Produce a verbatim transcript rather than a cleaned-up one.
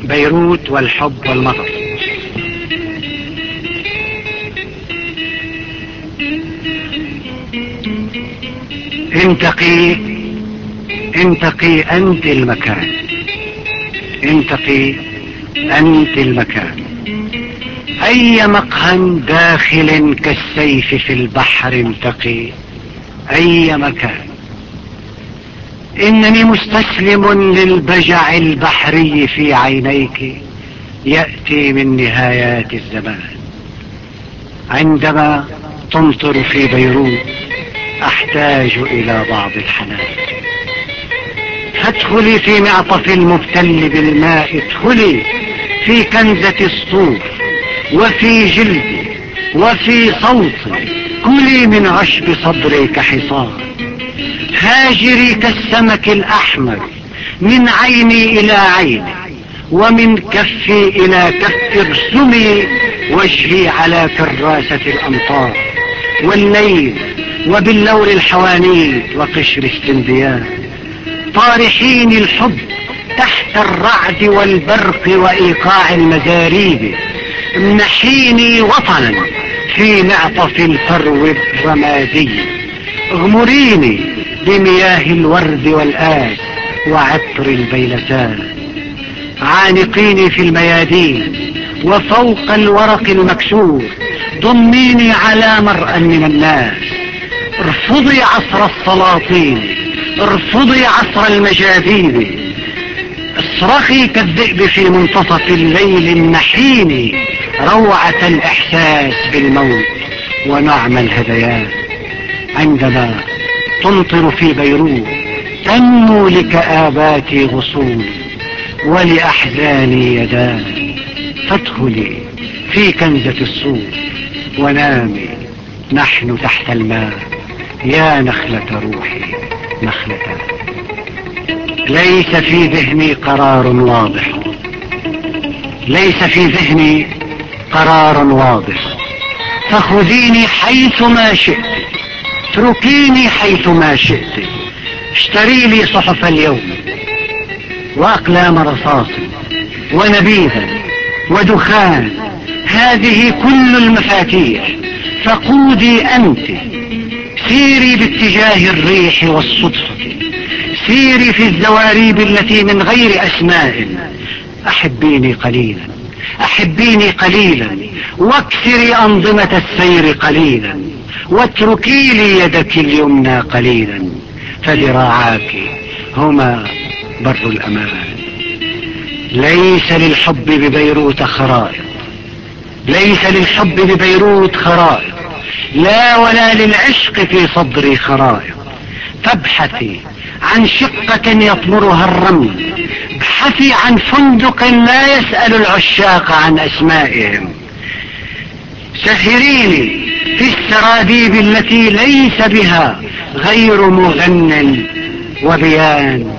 بيروت والحب والمطر. انتقي انتقي أنت المكان، انتقي أنت المكان. أي مقهى داخل كالسيف في البحر انتقي أي مكان. إنني مستسلم للبجع البحري في عينيك يأتي من نهايات الزمان. عندما تمطر في بيروت أحتاج إلى بعض الحنان. فادخلي في معطف المبتل بالماء، ادخلي في كنزة الصوف وفي جلدي وفي صوتي، كلي من عشب صدري كحصان. هاجري كالسمك الأحمر من عيني إلى عيني ومن كفي إلى كف. ارسمي وجهي على كراسة الأمطار والليل وباللور الحوانيت وقشر السنديان. طارحيني الحب تحت الرعد والبرق وإيقاع المزاريب. امنحيني وطنا في معطف الفرو الرمادي. اغمريني بمياه الورد والآس وعطر البيلسان. عانقيني في الميادين وفوق الورق المكسور. ضميني على مرأى من الناس. ارفضي عصر السلاطين، ارفضي عصر المجاذيب. اصرخي كالذئب في منتصف الليل. امنحيني روعة الإحساس بالموت ونعم الهذيان. عندما تمطر في بيروت تنمو لكآباتي غصون ولأحزاني يدان. فادخلي في كنزة الصوف ونامي، نحن تحت الماء يا نخلة روحي نخلة. ليس في ذهني قرار واضح، ليس في ذهني قرار واضح. فخذيني حيث ما شئت، اتركيني حيث ما شئت. اشتري لي صحف اليوم وأقلام رصاص ونبيذا ودخان، هذه كل المفاتيح. فقودي أنت، سيري باتجاه الريح والصدفة، سيري في الزواريب التي من غير أسماء. أحبيني قليلا، أحبيني قليلا، واكسري أنظمة السير قليلا، واتركي لي يدك اليمنى قليلا، فذراعاك هما بر الأمان. ليس للحب ببيروت خرائط، ليس للحب ببيروت خرائط، لا ولا للعشق في صدري خرائط. فابحثي عن شقة يطمرها الرمل، ابحثي عن فندق لا يسأل العشاق عن أسمائهم. سهريني في السراديب التي ليس بها غير مغن وبيان